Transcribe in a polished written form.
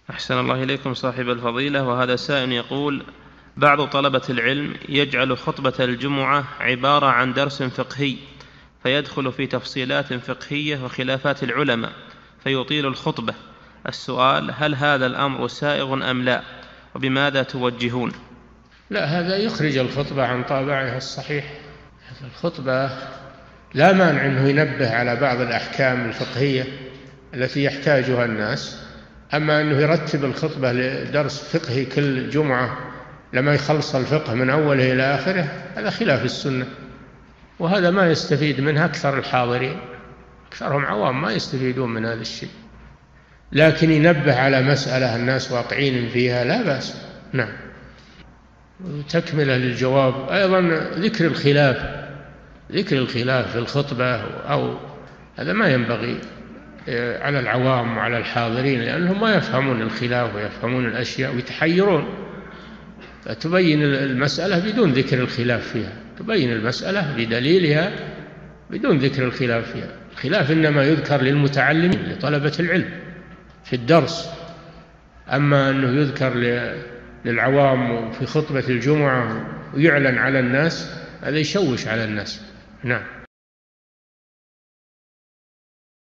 أحسن الله إليكم صاحب الفضيلة. وهذا سائل يقول: بعض طلبة العلم يجعل خطبة الجمعة عبارة عن درس فقهي، فيدخل في تفصيلات فقهية وخلافات العلماء فيطيل الخطبة. السؤال: هل هذا الأمر سائغ أم لا؟ وبماذا توجهون؟ لا، هذا يخرج الخطبة عن طابعها الصحيح. الخطبة لا مانع أنه ينبه على بعض الأحكام الفقهية التي يحتاجها الناس، أما أنه يرتب الخطبة لدرس فقهي كل جمعة لما يخلص الفقه من أوله إلى آخره، هذا خلاف السنة، وهذا ما يستفيد منه أكثر الحاضرين، أكثرهم عوام ما يستفيدون من هذا الشيء. لكن ينبه على مسألة الناس واقعين فيها لا بأس. نعم. تكملة للجواب أيضا ذكر الخلاف في الخطبة، أو هذا ما ينبغي على العوام وعلى الحاضرين، لأنهم ما يفهمون الخلاف ويفهمون الأشياء ويتحيرون. فتبين المسألة بدون ذكر الخلاف فيها، تبين المسألة بدليلها بدون ذكر الخلاف فيها. الخلاف إنما يذكر للمتعلمين لطلبة العلم في الدرس، أما أنه يذكر للعوام في خطبة الجمعة ويعلن على الناس، هذا يشوش على الناس. نعم.